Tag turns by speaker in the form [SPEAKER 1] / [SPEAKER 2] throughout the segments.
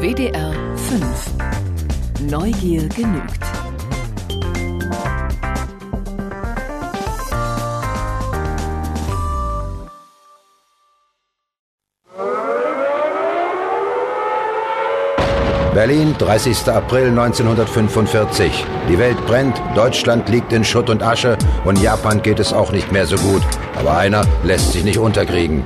[SPEAKER 1] WDR 5. Neugier genügt.
[SPEAKER 2] Berlin, 30. April 1945. Die Welt brennt, Deutschland liegt in Schutt und Asche und Japan geht es auch nicht mehr so gut. Aber einer lässt sich nicht unterkriegen.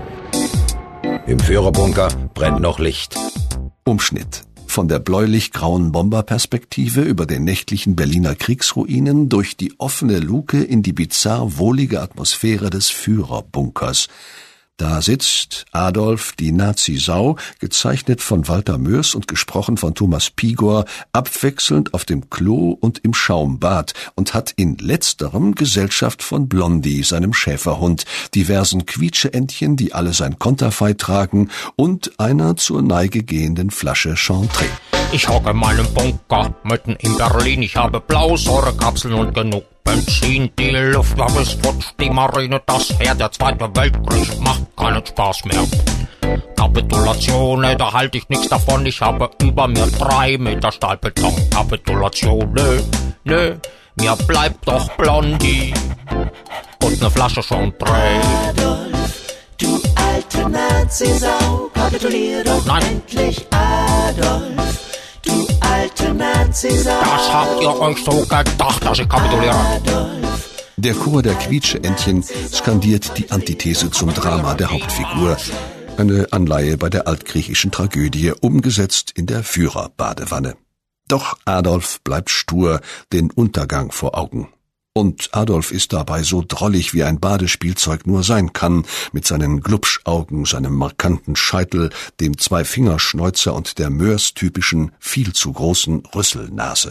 [SPEAKER 2] Im Führerbunker brennt noch Licht.
[SPEAKER 3] Umschnitt. Von der bläulich-grauen Bomberperspektive über den nächtlichen Berliner Kriegsruinen durch die offene Luke in die bizarr wohlige Atmosphäre des Führerbunkers. Da sitzt Adolf, die Nazi-Sau, gezeichnet von Walter Mörs und gesprochen von Thomas Pigor, abwechselnd auf dem Klo und im Schaumbad und hat in letzterem Gesellschaft von Blondie, seinem Schäferhund, diversen Quietscheentchen, die alle sein Konterfei tragen, und einer zur Neige gehenden Flasche Chantre.
[SPEAKER 4] Ich hocke in meinem Bunker mitten in Berlin. Ich habe Blausäurekapseln und genug Benzin. Die Luftwaffe ist futsch, die Marine das Heer. Der Zweite Weltkrieg macht keinen Spaß mehr. Kapitulation, da halte ich nichts davon. Ich habe über mir 3 Meter Stahlbeton. Kapitulation, nö, mir bleibt doch Blondie und ne Flasche Chantre.
[SPEAKER 5] Adolf, du alte Nazi-Sau, kapitulier doch endlich, Adolf. Du alte Nazi-Sau.
[SPEAKER 4] Das habt ihr euch so gedacht, dass ich kapituliere?
[SPEAKER 3] Der Chor der Quietscheentchen skandiert die Antithese zum Drama der Hauptfigur. Eine Anleihe bei der altgriechischen Tragödie, umgesetzt in der Führerbadewanne. Doch Adolf bleibt stur, den Untergang vor Augen. Und Adolf ist dabei so drollig, wie ein Badespielzeug nur sein kann, mit seinen Glubschaugen, seinem markanten Scheitel, dem Zwei-Fingerschnäuzer und der Mörs-typischen, viel zu großen Rüsselnase.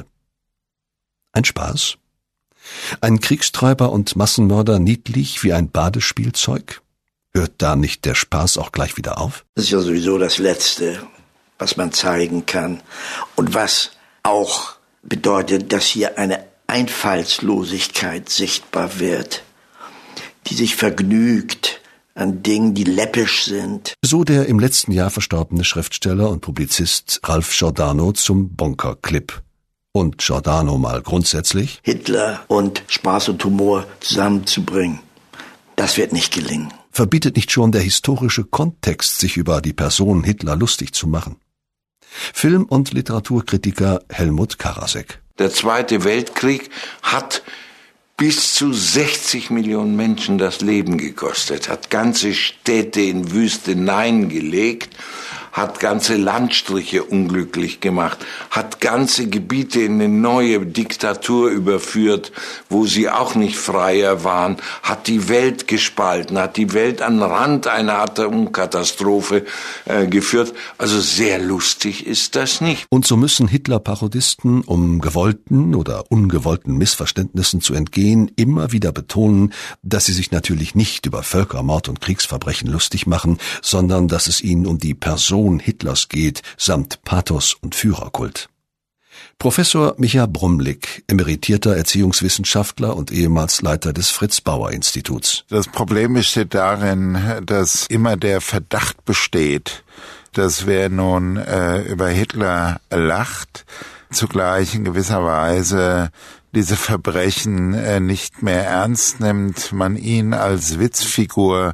[SPEAKER 3] Ein Spaß? Ein Kriegstreiber und Massenmörder niedlich wie ein Badespielzeug? Hört da nicht der Spaß auch gleich wieder auf?
[SPEAKER 6] Das ist ja sowieso das Letzte, was man zeigen kann. Und was auch bedeutet, dass hier eine Einfallslosigkeit sichtbar wird, die sich vergnügt an Dingen, die läppisch sind.
[SPEAKER 3] So der im letzten Jahr verstorbene Schriftsteller und Publizist Ralph Giordano zum Bunker-Clip. Und Giordano mal grundsätzlich:
[SPEAKER 6] Hitler und Spaß und Humor zusammenzubringen, das wird nicht gelingen.
[SPEAKER 3] Verbietet nicht schon der historische Kontext, sich über die Person Hitler lustig zu machen? Film- und Literaturkritiker Helmut Karasek.
[SPEAKER 7] Der Zweite Weltkrieg hat bis zu 60 Millionen Menschen das Leben gekostet, hat ganze Städte in Wüsteneien gelegt, hat ganze Landstriche unglücklich gemacht, hat ganze Gebiete in eine neue Diktatur überführt, wo sie auch nicht freier waren, hat die Welt gespalten, hat die Welt an den Rand einer Atomkatastrophe geführt. Also sehr lustig ist das nicht.
[SPEAKER 3] Und so müssen Hitler-Parodisten, um gewollten oder ungewollten Missverständnissen zu entgehen, immer wieder betonen, dass sie sich natürlich nicht über Völkermord und Kriegsverbrechen lustig machen, sondern dass es ihnen um die Person Hitlers geht, samt Pathos und Führerkult. Professor Micha Brumlik, emeritierter Erziehungswissenschaftler und ehemals Leiter des Fritz-Bauer-Instituts.
[SPEAKER 8] Das Problem besteht darin, dass immer der Verdacht besteht, dass wer nun über Hitler lacht, zugleich in gewisser Weise diese Verbrechen nicht mehr ernst nimmt, man ihn als Witzfigur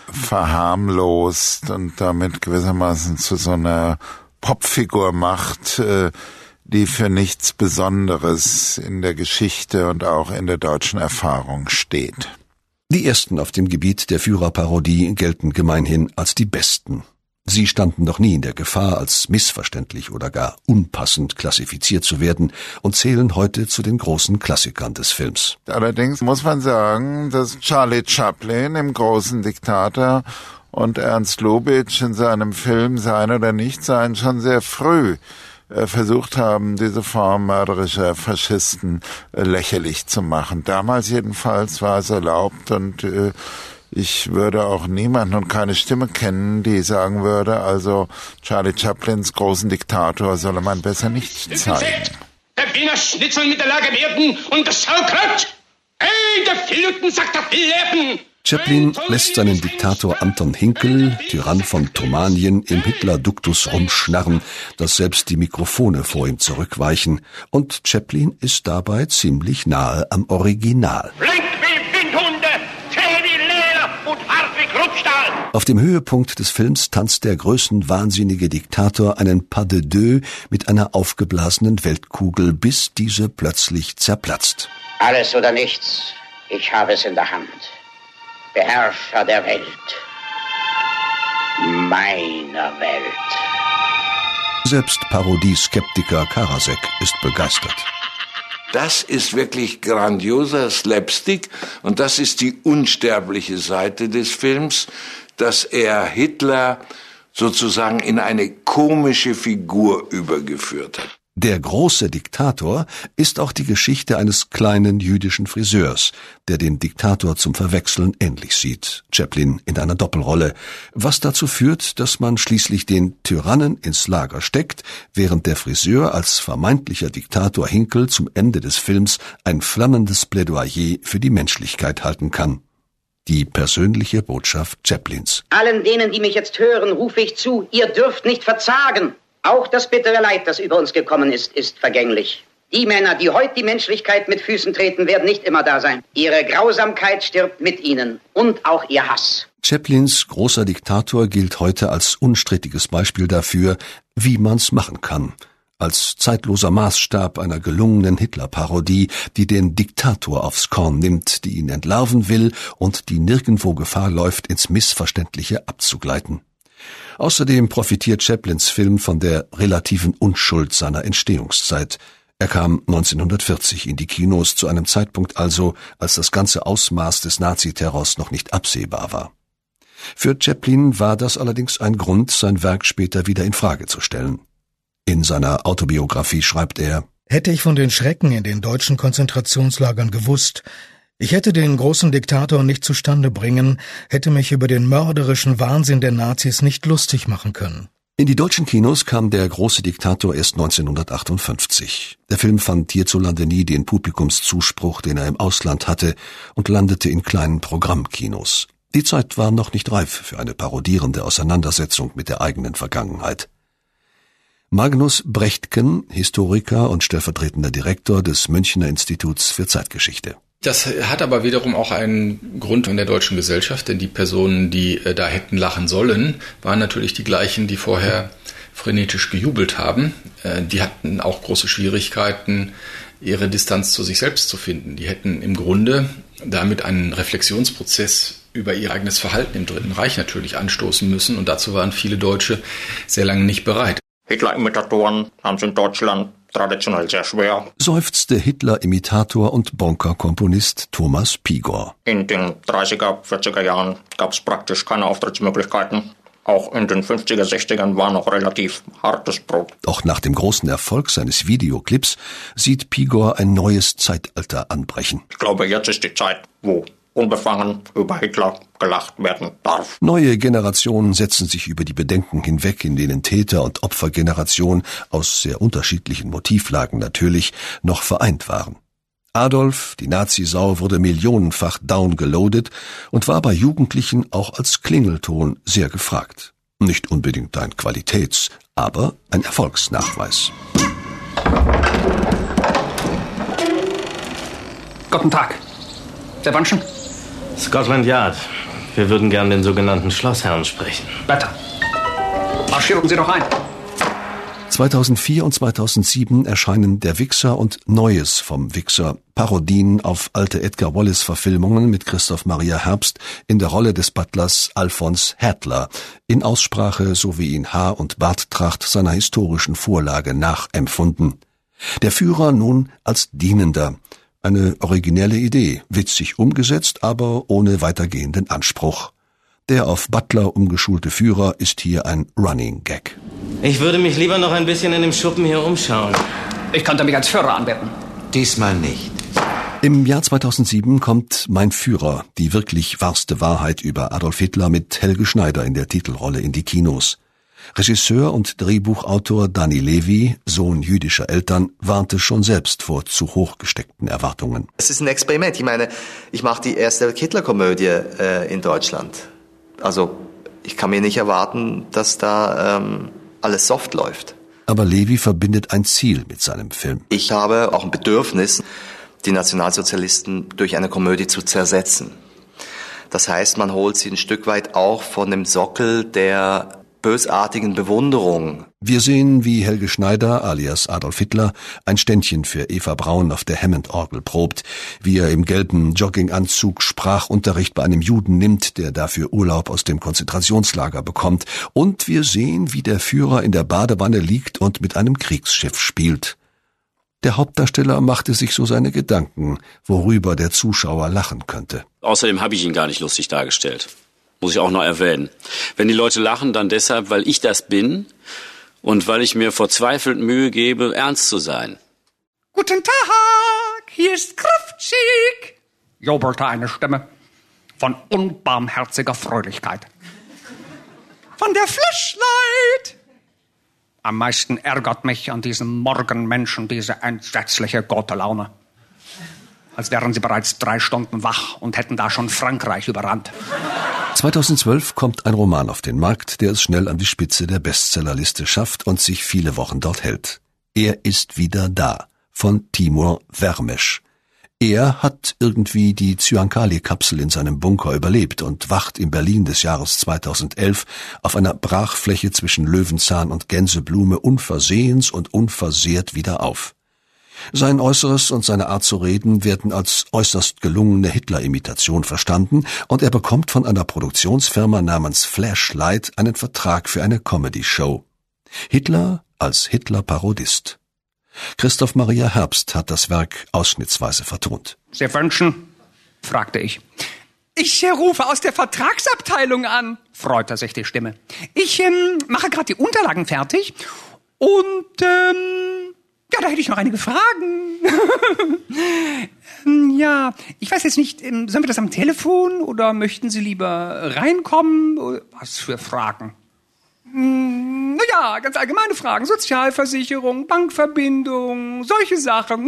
[SPEAKER 8] verharmlost und damit gewissermaßen zu so einer Popfigur macht, die für nichts Besonderes in der Geschichte und auch in der deutschen Erfahrung steht.
[SPEAKER 3] Die ersten auf dem Gebiet der Führerparodie gelten gemeinhin als die besten. Sie standen noch nie in der Gefahr, als missverständlich oder gar unpassend klassifiziert zu werden und zählen heute zu den großen Klassikern des Films.
[SPEAKER 8] Allerdings muss man sagen, dass Charlie Chaplin im Großen Diktator und Ernst Lubitsch in seinem Film Sein oder Nichtsein schon sehr früh versucht haben, diese Form mörderischer Faschisten lächerlich zu machen. Damals jedenfalls war es erlaubt und ich würde auch niemanden und keine Stimme kennen, die sagen würde, also Charlie Chaplins Großen Diktator solle man besser nicht zeigen.
[SPEAKER 9] Der Wiener Schnitzel mit der Lagerwerden und das Sauerkraut. Hey, der Filuten sagt der Fillerden.
[SPEAKER 3] Chaplin lässt seinen Diktator Anton Hinkel, Tyrann von Thomanien, im Hitler-Duktus rumschnarren, dass selbst die Mikrofone vor ihm zurückweichen. Und Chaplin ist dabei ziemlich nahe am Original.
[SPEAKER 4] Flink wie Windhunde, zäh wie Leder und hart wie Kruppstahl.
[SPEAKER 3] Auf dem Höhepunkt des Films tanzt der größenwahnsinnige Diktator einen Pas de deux mit einer aufgeblasenen Weltkugel, bis diese plötzlich zerplatzt.
[SPEAKER 9] Alles oder nichts, ich habe es in der Hand. Beherrscher der Welt. Meiner Welt.
[SPEAKER 3] Selbst Parodie-Skeptiker Karasek ist begeistert.
[SPEAKER 7] Das ist wirklich grandioser Slapstick und das ist die unsterbliche Seite des Films, dass er Hitler sozusagen in eine komische Figur übergeführt hat.
[SPEAKER 3] Der große Diktator ist auch die Geschichte eines kleinen jüdischen Friseurs, der dem Diktator zum Verwechseln ähnlich sieht, Chaplin in einer Doppelrolle, was dazu führt, dass man schließlich den Tyrannen ins Lager steckt, während der Friseur als vermeintlicher Diktator Hinkel zum Ende des Films ein flammendes Plädoyer für die Menschlichkeit halten kann. Die persönliche Botschaft Chaplins.
[SPEAKER 9] Allen denen, die mich jetzt hören, rufe ich zu, ihr dürft nicht verzagen. Auch das bittere Leid, das über uns gekommen ist vergänglich. Die Männer, die heute die Menschlichkeit mit Füßen treten, werden nicht immer da sein. Ihre Grausamkeit stirbt mit ihnen und auch ihr Hass.
[SPEAKER 3] Chaplins großer Diktator gilt heute als unstrittiges Beispiel dafür, wie man's machen kann. Als zeitloser Maßstab einer gelungenen Hitler-Parodie, die den Diktator aufs Korn nimmt, die ihn entlarven will und die nirgendwo Gefahr läuft, ins Missverständliche abzugleiten. Außerdem profitiert Chaplins Film von der relativen Unschuld seiner Entstehungszeit. Er kam 1940 in die Kinos, zu einem Zeitpunkt also, als das ganze Ausmaß des Naziterrors noch nicht absehbar war. Für Chaplin war das allerdings ein Grund, sein Werk später wieder in Frage zu stellen. In seiner Autobiografie schreibt er:
[SPEAKER 10] Hätte ich von den Schrecken in den deutschen Konzentrationslagern gewusst, ich hätte den großen Diktator nicht zustande bringen, hätte mich über den mörderischen Wahnsinn der Nazis nicht lustig machen können.
[SPEAKER 3] In die deutschen Kinos kam der große Diktator erst 1958. Der Film fand hierzulande nie den Publikumszuspruch, den er im Ausland hatte, und landete in kleinen Programmkinos. Die Zeit war noch nicht reif für eine parodierende Auseinandersetzung mit der eigenen Vergangenheit. Magnus Brechtken, Historiker und stellvertretender Direktor des Münchner Instituts für Zeitgeschichte.
[SPEAKER 11] Das hat aber wiederum auch einen Grund in der deutschen Gesellschaft, denn die Personen, die da hätten lachen sollen, waren natürlich die gleichen, die vorher frenetisch gejubelt haben. Die hatten auch große Schwierigkeiten, ihre Distanz zu sich selbst zu finden. Die hätten im Grunde damit einen Reflexionsprozess über ihr eigenes Verhalten im Dritten Reich natürlich anstoßen müssen, und dazu waren viele Deutsche sehr lange nicht bereit.
[SPEAKER 12] Hitler-Imitatoren haben es in Deutschland traditionell sehr schwer,
[SPEAKER 3] Seufzte Hitler-Imitator und Bonker-Komponist Thomas Pigor.
[SPEAKER 12] In den 30er, 40er Jahren gab es praktisch keine Auftrittsmöglichkeiten. Auch in den 50er, 60ern war noch relativ hartes Brot.
[SPEAKER 3] Doch nach dem großen Erfolg seines Videoclips sieht Pigor ein neues Zeitalter anbrechen.
[SPEAKER 12] Ich glaube, jetzt ist die Zeit, wo unbefangen über Hitler gelacht werden darf.
[SPEAKER 3] Neue Generationen setzen sich über die Bedenken hinweg, in denen Täter- und Opfergeneration aus sehr unterschiedlichen Motivlagen natürlich noch vereint waren. Adolf, die Nazisau, wurde millionenfach downgeloadet und war bei Jugendlichen auch als Klingelton sehr gefragt. Nicht unbedingt ein Qualitäts-, aber ein Erfolgsnachweis.
[SPEAKER 13] Guten Tag. Der Banschen?
[SPEAKER 14] Scotland Yard. Wir würden gern den sogenannten Schlossherrn sprechen.
[SPEAKER 13] Weiter. Marschieren Sie doch ein.
[SPEAKER 3] 2004 und 2007 erscheinen Der Wixxer und Neues vom Wixxer, Parodien auf alte Edgar-Wallace-Verfilmungen mit Christoph Maria Herbst in der Rolle des Butlers Alphons Hadler, in Aussprache sowie in Haar- und Barttracht seiner historischen Vorlage nachempfunden. Der Führer nun als Dienender. Eine originelle Idee, witzig umgesetzt, aber ohne weitergehenden Anspruch. Der auf Butler umgeschulte Führer ist hier ein Running Gag.
[SPEAKER 14] Ich würde mich lieber noch ein bisschen in dem Schuppen hier umschauen.
[SPEAKER 13] Ich könnte mich als Führer anwerben.
[SPEAKER 2] Diesmal nicht.
[SPEAKER 3] Im Jahr 2007 kommt Mein Führer, die wirklich wahrste Wahrheit über Adolf Hitler mit Helge Schneider in der Titelrolle in die Kinos. Regisseur und Drehbuchautor Danny Levy, Sohn jüdischer Eltern, warnte schon selbst vor zu hoch gesteckten Erwartungen.
[SPEAKER 15] Es ist ein Experiment. Ich meine, ich mache die erste Hitler-Komödie in Deutschland. Also ich kann mir nicht erwarten, dass da alles soft läuft.
[SPEAKER 3] Aber Levy verbindet ein Ziel mit seinem Film.
[SPEAKER 15] Ich habe auch ein Bedürfnis, die Nationalsozialisten durch eine Komödie zu zersetzen. Das heißt, man holt sie ein Stück weit auch von dem Sockel der bösartigen Bewunderung.
[SPEAKER 3] Wir sehen, wie Helge Schneider alias Adolf Hitler ein Ständchen für Eva Braun auf der Hammond-Orgel probt, wie er im gelben Jogginganzug Sprachunterricht bei einem Juden nimmt, der dafür Urlaub aus dem Konzentrationslager bekommt, und wir sehen, wie der Führer in der Badewanne liegt und mit einem Kriegsschiff spielt. Der Hauptdarsteller machte sich so seine Gedanken, worüber der Zuschauer lachen könnte.
[SPEAKER 16] Außerdem habe ich ihn gar nicht lustig dargestellt. Muss ich auch noch erwähnen. Wenn die Leute lachen, dann deshalb, weil ich das bin und weil ich mir verzweifelt Mühe gebe, ernst zu sein.
[SPEAKER 13] Guten Tag, hier ist Kraftschick, jobelte eine Stimme von unbarmherziger Fröhlichkeit. Von der Flashlight. Am meisten ärgert mich an diesen Morgenmenschen diese entsetzliche Gottelaune. Als wären sie bereits 3 Stunden wach und hätten da schon Frankreich überrannt.
[SPEAKER 3] 2012 kommt ein Roman auf den Markt, der es schnell an die Spitze der Bestsellerliste schafft und sich viele Wochen dort hält. Er ist wieder da, von Timur Vermes. Er hat irgendwie die Zyankali-Kapsel in seinem Bunker überlebt und wacht im Berlin des Jahres 2011 auf einer Brachfläche zwischen Löwenzahn und Gänseblume unversehens und unversehrt wieder auf. Sein Äußeres und seine Art zu reden werden als äußerst gelungene Hitler-Imitation verstanden und er bekommt von einer Produktionsfirma namens Flashlight einen Vertrag für eine Comedy-Show. Hitler als Hitler-Parodist. Christoph Maria Herbst hat das Werk ausschnittsweise vertont.
[SPEAKER 13] Sie wünschen? Fragte ich. Ich rufe aus der Vertragsabteilung an, freute sich die Stimme. Ich mache gerade die Unterlagen fertig und ja, da hätte ich noch einige Fragen. Ja, ich weiß jetzt nicht, sollen wir das am Telefon oder möchten Sie lieber reinkommen? Was für Fragen? Naja, ganz allgemeine Fragen. Sozialversicherung, Bankverbindung, solche Sachen.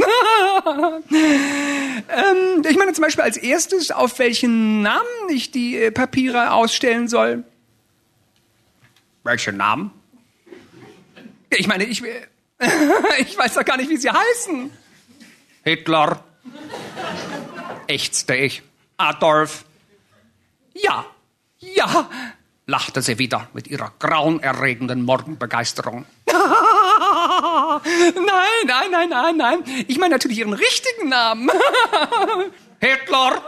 [SPEAKER 13] Ich meine zum Beispiel als erstes, auf welchen Namen ich die Papiere ausstellen soll. Welche Namen? Ich meine, ich weiß doch gar nicht, wie sie heißen. Hitler. Ächzte ich. Adolf. Ja, lachte sie wieder mit ihrer grauenerregenden Morgenbegeisterung. Nein. Ich meine natürlich ihren richtigen Namen. Hitler.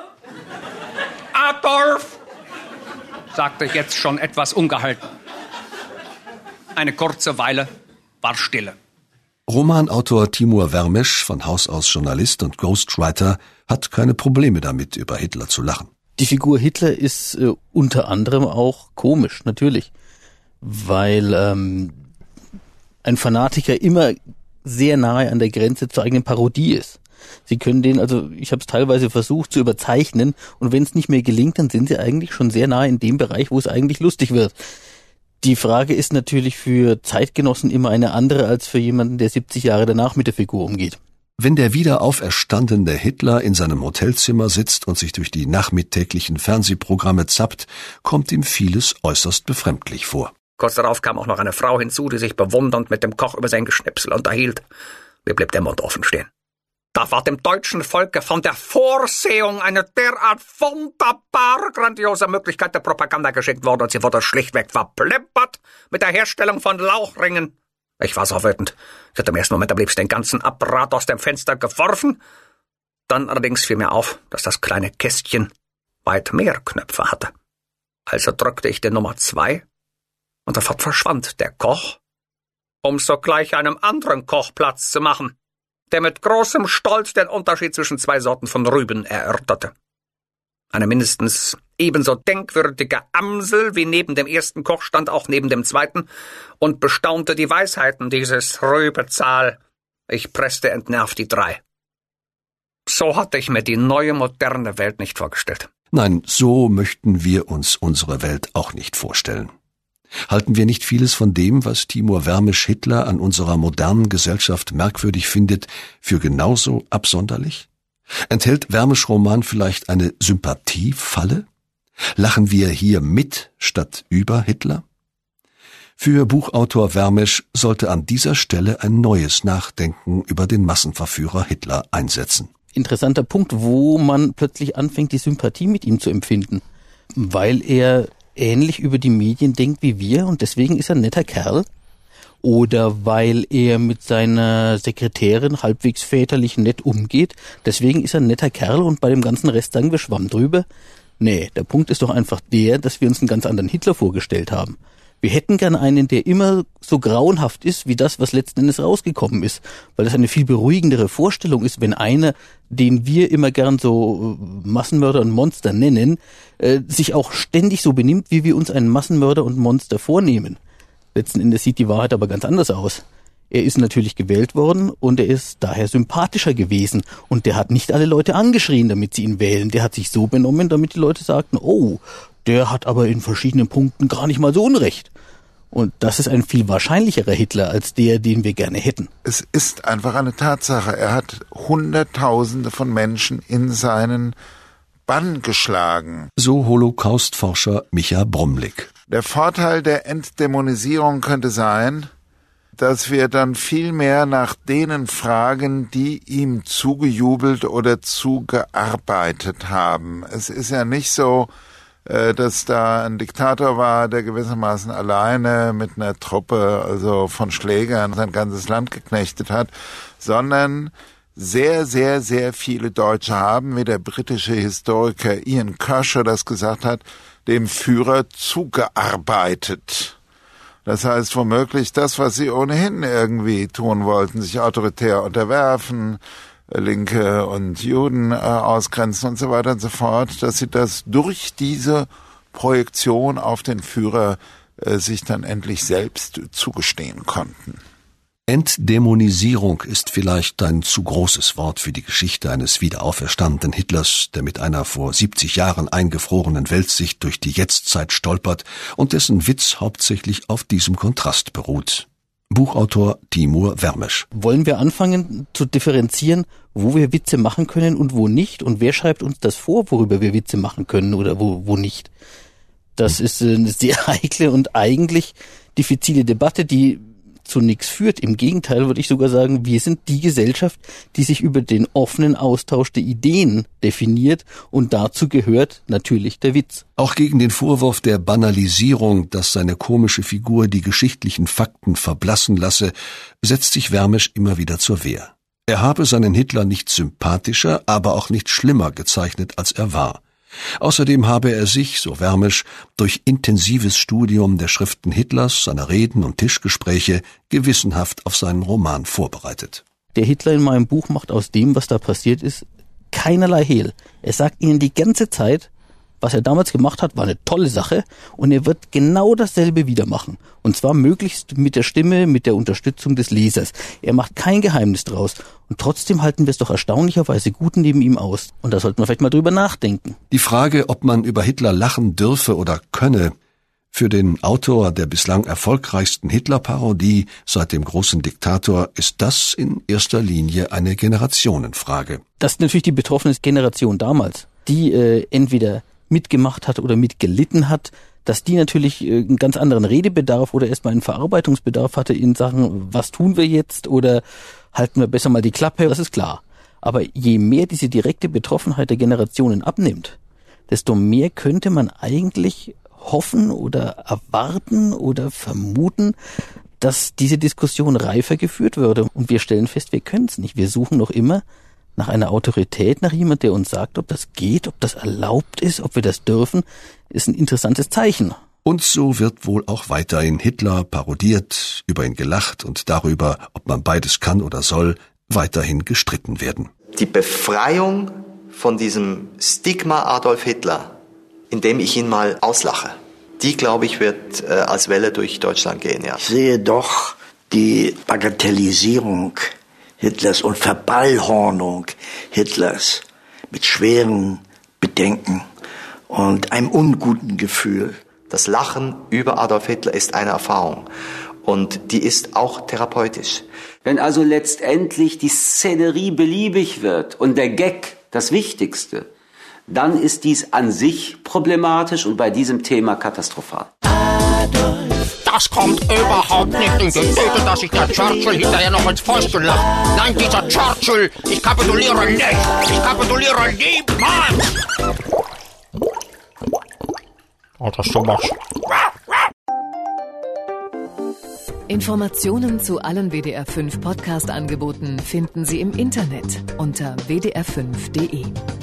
[SPEAKER 13] Adolf. Sagte ich jetzt schon etwas ungehalten. Eine kurze Weile war Stille.
[SPEAKER 3] Romanautor Timur Vermes, von Haus aus Journalist und Ghostwriter, hat keine Probleme damit, über Hitler zu lachen.
[SPEAKER 17] Die Figur Hitler ist unter anderem auch komisch, natürlich, weil ein Fanatiker immer sehr nahe an der Grenze zur eigenen Parodie ist. Sie können den, also ich habe es teilweise versucht zu überzeichnen und wenn es nicht mehr gelingt, dann sind sie eigentlich schon sehr nahe in dem Bereich, wo es eigentlich lustig wird. Die Frage ist natürlich für Zeitgenossen immer eine andere als für jemanden, der 70 Jahre danach mit der Figur umgeht.
[SPEAKER 3] Wenn der wieder auferstandene Hitler in seinem Hotelzimmer sitzt und sich durch die nachmittäglichen Fernsehprogramme zappt, kommt ihm vieles äußerst befremdlich vor.
[SPEAKER 18] Kurz darauf kam auch noch eine Frau hinzu, die sich bewundernd mit dem Koch über sein Geschnipsel unterhielt. Mir blieb der Mund offen stehen. Da war dem deutschen Volke von der Vorsehung eine derart wunderbar grandiose Möglichkeit der Propaganda geschickt worden und sie wurde schlichtweg verplempert mit der Herstellung von Lauchringen. Ich war so wütend. Ich hatte im ersten Moment am liebsten den ganzen Apparat aus dem Fenster geworfen. Dann allerdings fiel mir auf, dass das kleine Kästchen weit mehr Knöpfe hatte. Also drückte ich die Nummer 2 und sofort verschwand der Koch, um sogleich einem anderen Koch Platz zu machen, der mit großem Stolz den Unterschied zwischen 2 Sorten von Rüben erörterte. Eine mindestens ebenso denkwürdige Amsel wie neben dem ersten Koch stand auch neben dem zweiten und bestaunte die Weisheiten dieses Rübezahl. Ich presste entnervt die 3. So hatte ich mir die neue, moderne Welt nicht vorgestellt.
[SPEAKER 3] Nein, so möchten wir uns unsere Welt auch nicht vorstellen. Halten wir nicht vieles von dem, was Timur Vermisch-Hitler an unserer modernen Gesellschaft merkwürdig findet, für genauso absonderlich? Enthält Vermisch-Roman vielleicht eine Sympathiefalle? Lachen wir hier mit statt über Hitler? Für Buchautor Vermisch sollte an dieser Stelle ein neues Nachdenken über den Massenverführer Hitler einsetzen.
[SPEAKER 17] Interessanter Punkt, wo man plötzlich anfängt, die Sympathie mit ihm zu empfinden, weil er ähnlich über die Medien denkt wie wir und deswegen ist er ein netter Kerl, oder weil er mit seiner Sekretärin halbwegs väterlich nett umgeht, deswegen ist er ein netter Kerl und bei dem ganzen Rest sagen wir Schwamm drüber. Nee, der Punkt ist doch einfach der, dass wir uns einen ganz anderen Hitler vorgestellt haben. Wir hätten gern einen, der immer so grauenhaft ist, wie das, was letzten Endes rausgekommen ist. Weil das eine viel beruhigendere Vorstellung ist, wenn einer, den wir immer gern so Massenmörder und Monster nennen, sich auch ständig so benimmt, wie wir uns einen Massenmörder und Monster vornehmen. Letzten Endes sieht die Wahrheit aber ganz anders aus. Er ist natürlich gewählt worden und er ist daher sympathischer gewesen. Und der hat nicht alle Leute angeschrien, damit sie ihn wählen. Der hat sich so benommen, damit die Leute sagten, oh, der hat aber in verschiedenen Punkten gar nicht mal so Unrecht. Und das ist ein viel wahrscheinlicherer Hitler als der, den wir gerne hätten.
[SPEAKER 8] Es ist einfach eine Tatsache. Er hat Hunderttausende von Menschen in seinen Bann geschlagen.
[SPEAKER 3] So Holocaustforscher Micha Bromlik.
[SPEAKER 8] Der Vorteil der Entdämonisierung könnte sein, dass wir dann viel mehr nach denen fragen, die ihm zugejubelt oder zugearbeitet haben. Es ist ja nicht so, dass da ein Diktator war, der gewissermaßen alleine mit einer Truppe, also von Schlägern, sein ganzes Land geknechtet hat, sondern sehr, sehr, sehr viele Deutsche haben, wie der britische Historiker Ian Kershaw das gesagt hat, dem Führer zugearbeitet. Das heißt womöglich das, was sie ohnehin irgendwie tun wollten, sich autoritär unterwerfen, Linke und Juden ausgrenzen und so weiter und so fort, dass sie das durch diese Projektion auf den Führer sich dann endlich selbst zugestehen konnten.
[SPEAKER 3] Entdämonisierung ist vielleicht ein zu großes Wort für die Geschichte eines wiederauferstandenen Hitlers, der mit einer vor 70 Jahren eingefrorenen Weltsicht durch die Jetztzeit stolpert und dessen Witz hauptsächlich auf diesem Kontrast beruht. Buchautor Timur Vermisch.
[SPEAKER 17] Wollen wir anfangen zu differenzieren, wo wir Witze machen können und wo nicht? Und wer schreibt uns das vor, worüber wir Witze machen können oder wo nicht? Das ist eine sehr heikle und eigentlich diffizile Debatte, die zu nichts führt. Im Gegenteil würde ich sogar sagen, wir sind die Gesellschaft, die sich über den offenen Austausch der Ideen definiert und dazu gehört natürlich der Witz.
[SPEAKER 3] Auch gegen den Vorwurf der Banalisierung, dass seine komische Figur die geschichtlichen Fakten verblassen lasse, setzt sich Vermisch immer wieder zur Wehr. Er habe seinen Hitler nicht sympathischer, aber auch nicht schlimmer gezeichnet, als er war. Außerdem habe er sich, so Vermisch, durch intensives Studium der Schriften Hitlers, seiner Reden und Tischgespräche gewissenhaft auf seinen Roman vorbereitet.
[SPEAKER 17] Der Hitler in meinem Buch macht aus dem, was da passiert ist, keinerlei Hehl. Er sagt ihnen die ganze Zeit, was er damals gemacht hat, war eine tolle Sache und er wird genau dasselbe wieder machen. Und zwar möglichst mit der Stimme, mit der Unterstützung des Lesers. Er macht kein Geheimnis draus. Und trotzdem halten wir es doch erstaunlicherweise gut neben ihm aus. Und da sollten wir vielleicht mal drüber nachdenken.
[SPEAKER 3] Die Frage, ob man über Hitler lachen dürfe oder könne, für den Autor der bislang erfolgreichsten Hitler-Parodie seit dem großen Diktator ist das in erster Linie eine Generationenfrage.
[SPEAKER 17] Das ist natürlich die betroffene Generation damals, die entweder mitgemacht hat oder mitgelitten hat, dass die natürlich einen ganz anderen Redebedarf oder erstmal einen Verarbeitungsbedarf hatte in Sachen, was tun wir jetzt oder halten wir besser mal die Klappe, das ist klar. Aber je mehr diese direkte Betroffenheit der Generationen abnimmt, desto mehr könnte man eigentlich hoffen oder erwarten oder vermuten, dass diese Diskussion reifer geführt würde. Und wir stellen fest, wir können es nicht. Wir suchen noch immer nach einer Autorität, nach jemand, der uns sagt, ob das geht, ob das erlaubt ist, ob wir das dürfen, ist ein interessantes Zeichen.
[SPEAKER 3] Und so wird wohl auch weiterhin Hitler parodiert, über ihn gelacht und darüber, ob man beides kann oder soll, weiterhin gestritten werden.
[SPEAKER 15] Die Befreiung von diesem Stigma Adolf Hitler, indem ich ihn mal auslache, die, glaube ich, wird als Welle durch Deutschland gehen, ja.
[SPEAKER 6] Ich sehe doch die Bagatellisierung Hitlers und Verballhornung Hitlers mit schweren Bedenken und einem unguten Gefühl.
[SPEAKER 15] Das Lachen über Adolf Hitler ist eine Erfahrung und die ist auch therapeutisch.
[SPEAKER 19] Wenn also letztendlich die Szenerie beliebig wird und der Gag das Wichtigste, dann ist dies an sich problematisch und bei diesem Thema katastrophal.
[SPEAKER 4] Das kommt überhaupt nicht in die Tüte, dass sich der Churchill hinterher noch ins Fäustchen lacht. Nein, dieser Churchill, ich kapituliere nicht. Ich kapituliere niemals. Oh, das ist so was.
[SPEAKER 1] Informationen zu allen WDR 5 Podcast-Angeboten finden Sie im Internet unter wdr5.de.